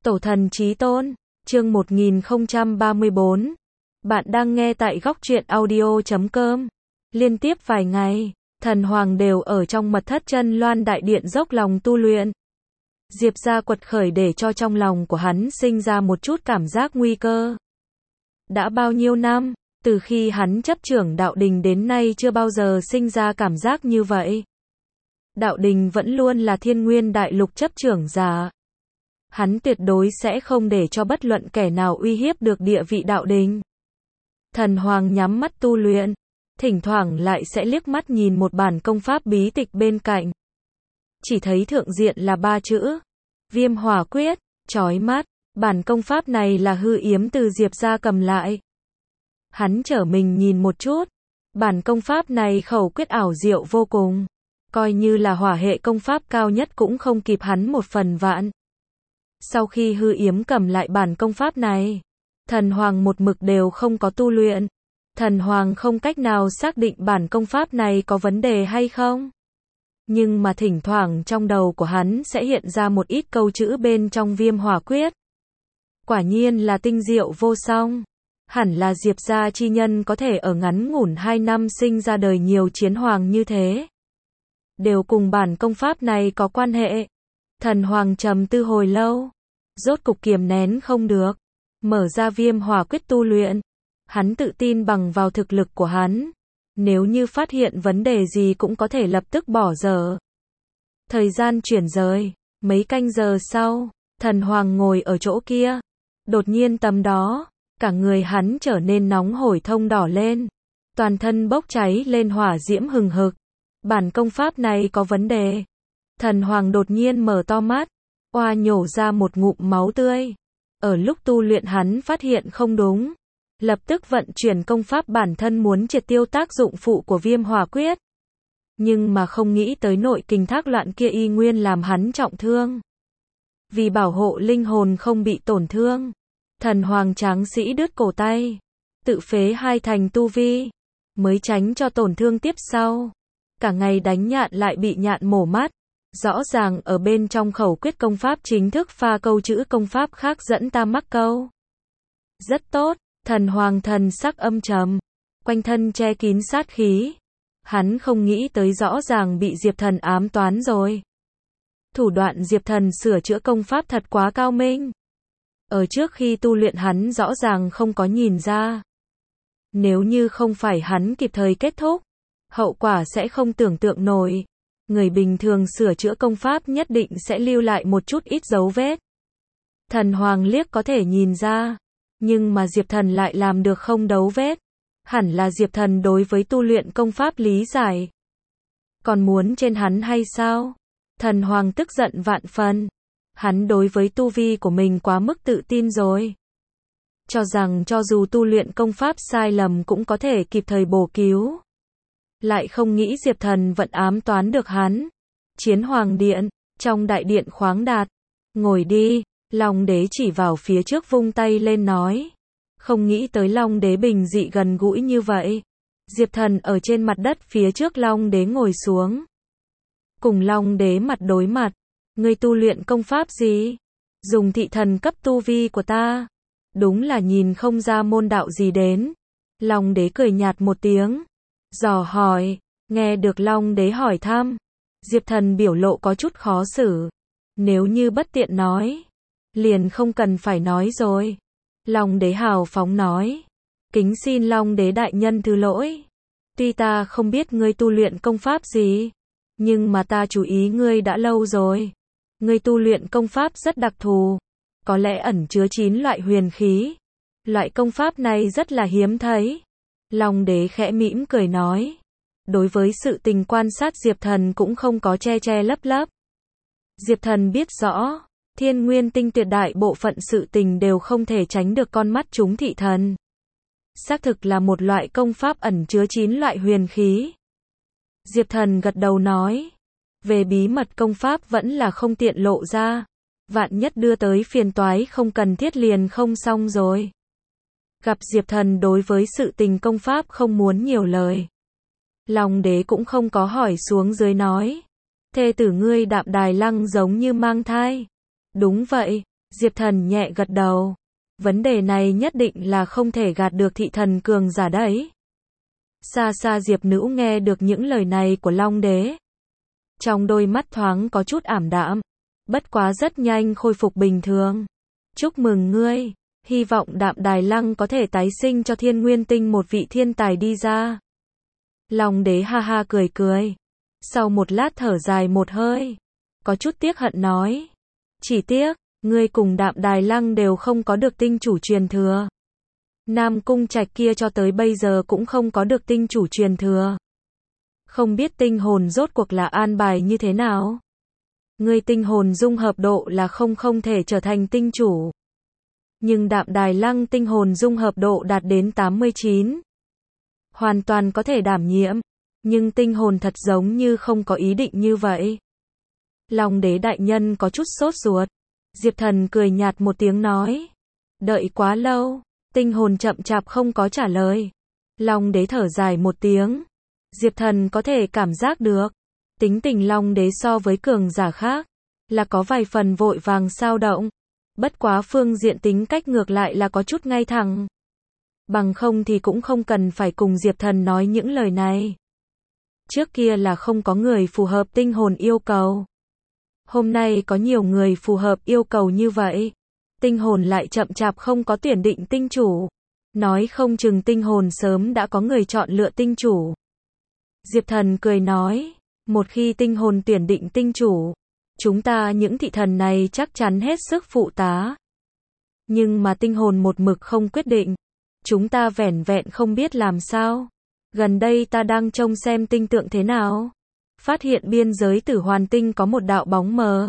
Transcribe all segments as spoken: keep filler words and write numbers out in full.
Tổ thần chí tôn, chương một nghìn không trăm ba mươi bốn. Bạn đang nghe tại góc truyện audio chấm com. Liên tiếp vài ngày, thần hoàng đều ở trong mật thất chân loan đại điện dốc lòng tu luyện. Diệp gia quật khởi để cho trong lòng của hắn sinh ra một chút cảm giác nguy cơ. Đã bao nhiêu năm, từ khi hắn chấp trưởng đạo đình đến nay chưa bao giờ sinh ra cảm giác như vậy. Đạo đình vẫn luôn là thiên nguyên đại lục chấp trưởng giả. Hắn tuyệt đối sẽ không để cho bất luận kẻ nào uy hiếp được địa vị đạo đình. Thần hoàng nhắm mắt tu luyện, thỉnh thoảng lại sẽ liếc mắt nhìn một bản công pháp bí tịch bên cạnh. Chỉ thấy thượng diện là ba chữ, Viêm Hỏa Quyết, chói mắt, bản công pháp này là hư yếm từ Diệp gia cầm lại. Hắn trở mình nhìn một chút, bản công pháp này khẩu quyết ảo diệu vô cùng, coi như là hỏa hệ công pháp cao nhất cũng không kịp hắn một phần vạn. Sau khi hư yếm cầm lại bản công pháp này, thần hoàng một mực đều không có tu luyện. Thần hoàng không cách nào xác định bản công pháp này có vấn đề hay không. Nhưng mà thỉnh thoảng trong đầu của hắn sẽ hiện ra một ít câu chữ bên trong Viêm Hỏa Quyết. Quả nhiên là tinh diệu vô song. Hẳn là Diệp gia chi nhân có thể ở ngắn ngủn hai năm sinh ra đời nhiều chiến hoàng như thế. Đều cùng bản công pháp này có quan hệ. Thần hoàng trầm tư hồi lâu, rốt cục kiềm nén không được, mở ra Viêm Hỏa Quyết tu luyện. Hắn tự tin bằng vào thực lực của hắn, nếu như phát hiện vấn đề gì cũng có thể lập tức bỏ dở. Thời gian chuyển rời, mấy canh giờ sau, thần hoàng ngồi ở chỗ kia, đột nhiên tầm đó, cả người hắn trở nên nóng hổi thông đỏ lên, toàn thân bốc cháy lên hỏa diễm hừng hực. Bản công pháp này có vấn đề. Thần hoàng đột nhiên mở to mắt, oa nhổ ra một ngụm máu tươi. Ở lúc tu luyện hắn phát hiện không đúng, lập tức vận chuyển công pháp bản thân muốn triệt tiêu tác dụng phụ của Viêm Hỏa Quyết. Nhưng mà không nghĩ tới nội kình thác loạn kia y nguyên làm hắn trọng thương. Vì bảo hộ linh hồn không bị tổn thương, thần hoàng tráng sĩ đứt cổ tay, tự phế hai thành tu vi, mới tránh cho tổn thương tiếp sau. Cả ngày đánh nhạn lại bị nhạn mổ mắt. Rõ ràng ở bên trong khẩu quyết công pháp chính thức pha câu chữ công pháp khác dẫn ta mắc câu. Rất tốt, thần hoàng thần sắc âm trầm, quanh thân che kín sát khí. Hắn không nghĩ tới rõ ràng bị Diệp thần ám toán rồi. Thủ đoạn Diệp thần sửa chữa công pháp thật quá cao minh. Ở trước khi tu luyện hắn rõ ràng không có nhìn ra. Nếu như không phải hắn kịp thời kết thúc, hậu quả sẽ không tưởng tượng nổi. Người bình thường sửa chữa công pháp nhất định sẽ lưu lại một chút ít dấu vết. Thần hoàng liếc có thể nhìn ra, nhưng mà Diệp thần lại làm được không dấu vết. Hẳn là Diệp thần đối với tu luyện công pháp lý giải. Còn muốn trên hắn hay sao? Thần hoàng tức giận vạn phần. Hắn đối với tu vi của mình quá mức tự tin rồi. Cho rằng cho dù tu luyện công pháp sai lầm cũng có thể kịp thời bổ cứu. Lại không nghĩ Diệp thần vẫn ám toán được hắn. Chiến hoàng điện, trong đại điện khoáng đạt. Ngồi đi, Long đế chỉ vào phía trước vung tay lên nói. Không nghĩ tới Long đế bình dị gần gũi như vậy. Diệp thần ở trên mặt đất phía trước Long đế ngồi xuống. Cùng Long đế mặt đối mặt. Ngươi tu luyện công pháp gì? Dùng thị thần cấp tu vi của ta. Đúng là nhìn không ra môn đạo gì đến. Long đế cười nhạt một tiếng. Dò hỏi, nghe được Long đế hỏi thăm. Diệp thần biểu lộ có chút khó xử. Nếu như bất tiện nói, liền không cần phải nói rồi. Long đế hào phóng nói. Kính xin Long đế đại nhân thứ lỗi. Tuy ta không biết ngươi tu luyện công pháp gì, nhưng mà ta chú ý ngươi đã lâu rồi. Ngươi tu luyện công pháp rất đặc thù, có lẽ ẩn chứa chín loại huyền khí. Loại công pháp này rất là hiếm thấy. Long đế khẽ mỉm cười nói. Đối với sự tình quan sát Diệp thần cũng không có che che lấp lấp. Diệp thần biết rõ, thiên nguyên tinh tuyệt đại bộ phận sự tình đều không thể tránh được con mắt chúng thị thần. Xác thực là một loại công pháp ẩn chứa chín loại huyền khí. Diệp thần gật đầu nói. Về bí mật công pháp vẫn là không tiện lộ ra. Vạn nhất đưa tới phiền toái không cần thiết liền không xong rồi. Gặp Diệp thần đối với sự tình công pháp không muốn nhiều lời. Long đế cũng không có hỏi xuống dưới nói. Thê tử ngươi Đạm Đài Lăng giống như mang thai. Đúng vậy. Diệp Thần nhẹ gật đầu. Vấn đề này nhất định là không thể gạt được thị thần cường giả đấy. Xa xa Diệp Nữ nghe được những lời này của Long Đế. Trong đôi mắt thoáng có chút ảm đạm. Bất quá rất nhanh khôi phục bình thường. Chúc mừng ngươi. Hy vọng Đạm Đài Lăng có thể tái sinh cho Thiên Nguyên Tinh một vị thiên tài đi ra. Long Đế ha ha cười cười. Sau một lát thở dài một hơi. Có chút tiếc hận nói. Chỉ tiếc, ngươi cùng Đạm Đài Lăng đều không có được tinh chủ truyền thừa. Nam Cung Trạch kia cho tới bây giờ cũng không có được tinh chủ truyền thừa. Không biết tinh hồn rốt cuộc là an bài như thế nào. Ngươi tinh hồn dung hợp độ là không không thể trở thành tinh chủ. Nhưng Đạm Đài Lăng tinh hồn dung hợp độ đạt đến tám mươi chín. Hoàn toàn có thể đảm nhiệm. Nhưng tinh hồn thật giống như không có ý định như vậy. Long Đế đại nhân có chút sốt ruột. Diệp Thần cười nhạt một tiếng nói. Đợi quá lâu. Tinh hồn chậm chạp không có trả lời. Long Đế thở dài một tiếng. Diệp Thần có thể cảm giác được. Tính tình Long Đế so với cường giả khác. Là có vài phần vội vàng xao động. Bất quá phương diện tính cách ngược lại là có chút ngay thẳng. Bằng không thì cũng không cần phải cùng Diệp Thần nói những lời này. Trước kia là không có người phù hợp tinh hồn yêu cầu. Hôm nay có nhiều người phù hợp yêu cầu như vậy. Tinh hồn lại chậm chạp không có tuyển định tinh chủ. Nói không chừng tinh hồn sớm đã có người chọn lựa tinh chủ. Diệp Thần cười nói. Một khi tinh hồn tuyển định tinh chủ, chúng ta những thị thần này chắc chắn hết sức phụ tá. Nhưng mà tinh hồn một mực không quyết định. Chúng ta vẻn vẹn không biết làm sao. Gần đây ta đang trông xem tinh tượng thế nào. Phát hiện biên giới Tử Hoàn Tinh có một đạo bóng mờ.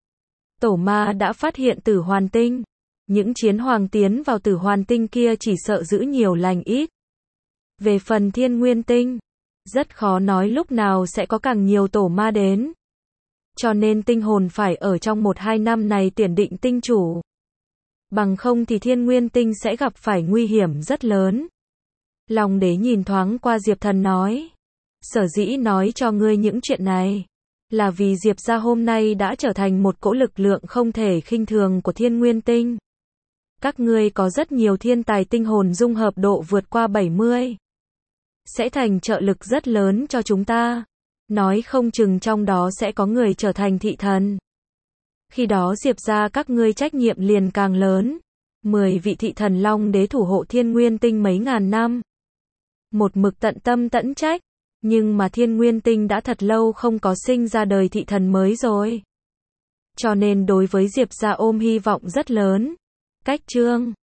Tổ ma đã phát hiện Tử Hoàn Tinh. Những chiến hoàng tiến vào Tử Hoàn Tinh kia chỉ sợ giữ nhiều lành ít. Về phần Thiên Nguyên Tinh, rất khó nói lúc nào sẽ có càng nhiều tổ ma đến. Cho nên tinh hồn phải ở trong một hai năm này tuyển định tinh chủ. Bằng không thì Thiên Nguyên Tinh sẽ gặp phải nguy hiểm rất lớn. Long Đế nhìn thoáng qua Diệp Thần nói. Sở dĩ nói cho ngươi những chuyện này. Là vì Diệp gia hôm nay đã trở thành một cỗ lực lượng không thể khinh thường của Thiên Nguyên Tinh. Các ngươi có rất nhiều thiên tài tinh hồn dung hợp độ vượt qua bảy mươi. Sẽ thành trợ lực rất lớn cho chúng ta. Nói không chừng trong đó sẽ có người trở thành thị thần. Khi đó Diệp gia các ngươi trách nhiệm liền càng lớn. Mười vị thị thần Long Đế thủ hộ Thiên Nguyên Tinh mấy ngàn năm. Một mực tận tâm tẫn trách. Nhưng mà Thiên Nguyên Tinh đã thật lâu không có sinh ra đời thị thần mới rồi. Cho nên đối với Diệp gia ôm hy vọng rất lớn. Cách chương